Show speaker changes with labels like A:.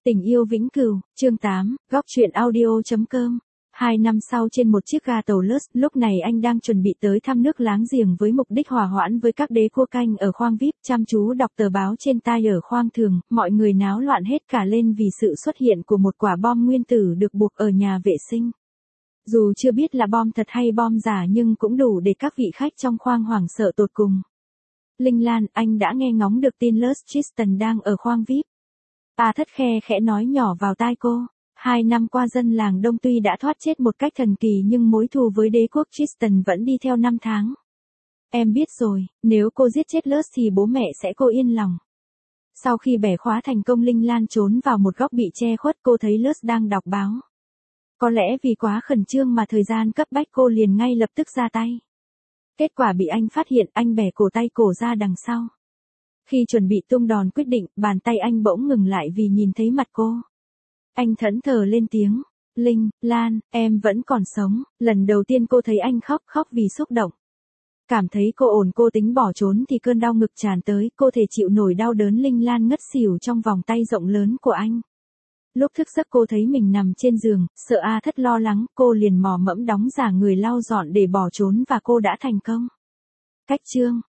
A: Tình yêu vĩnh cửu, chương 8, góc truyện audio.com. 2 năm sau trên một chiếc ga tàu Lust, lúc này anh đang chuẩn bị tới thăm nước láng giềng với mục đích hòa hoãn với các đế cua canh ở khoang VIP, chăm chú đọc tờ báo trên tai ở khoang thường, mọi người náo loạn hết cả lên vì sự xuất hiện của một quả bom nguyên tử được buộc ở nhà vệ sinh. Dù chưa biết là bom thật hay bom giả nhưng cũng đủ để các vị khách trong khoang hoảng sợ tột cùng. Linh Lan, anh đã nghe ngóng được tin Lust Tristan đang ở khoang VIP. Thất khe khẽ nói nhỏ vào tai cô. 2 năm qua dân làng Đông tuy đã thoát chết một cách thần kỳ nhưng mối thù với đế quốc Tristan vẫn đi theo năm tháng. Em biết rồi, nếu cô giết chết Lust thì bố mẹ sẽ cô yên lòng. Sau khi bẻ khóa thành công, Linh Lan trốn vào một góc bị che khuất, cô thấy Lust đang đọc báo. Có lẽ vì quá khẩn trương mà thời gian cấp bách cô liền ngay lập tức ra tay. Kết quả bị anh phát hiện, anh bẻ cổ tay cô ra đằng sau. Khi chuẩn bị tung đòn quyết định, bàn tay anh bỗng ngừng lại vì nhìn thấy mặt cô. Anh thẫn thờ lên tiếng, Linh Lan, em vẫn còn sống. Lần đầu tiên cô thấy anh khóc vì xúc động. Cảm thấy cô ổn, cô tính bỏ trốn thì cơn đau ngực tràn tới, cô thể chịu nổi đau đớn. Linh Lan ngất xỉu trong vòng tay rộng lớn của anh. Lúc thức giấc cô thấy mình nằm trên giường, sợ Thất lo lắng, cô liền mò mẫm đóng giả người lau dọn để bỏ trốn và cô đã thành công. Cách chương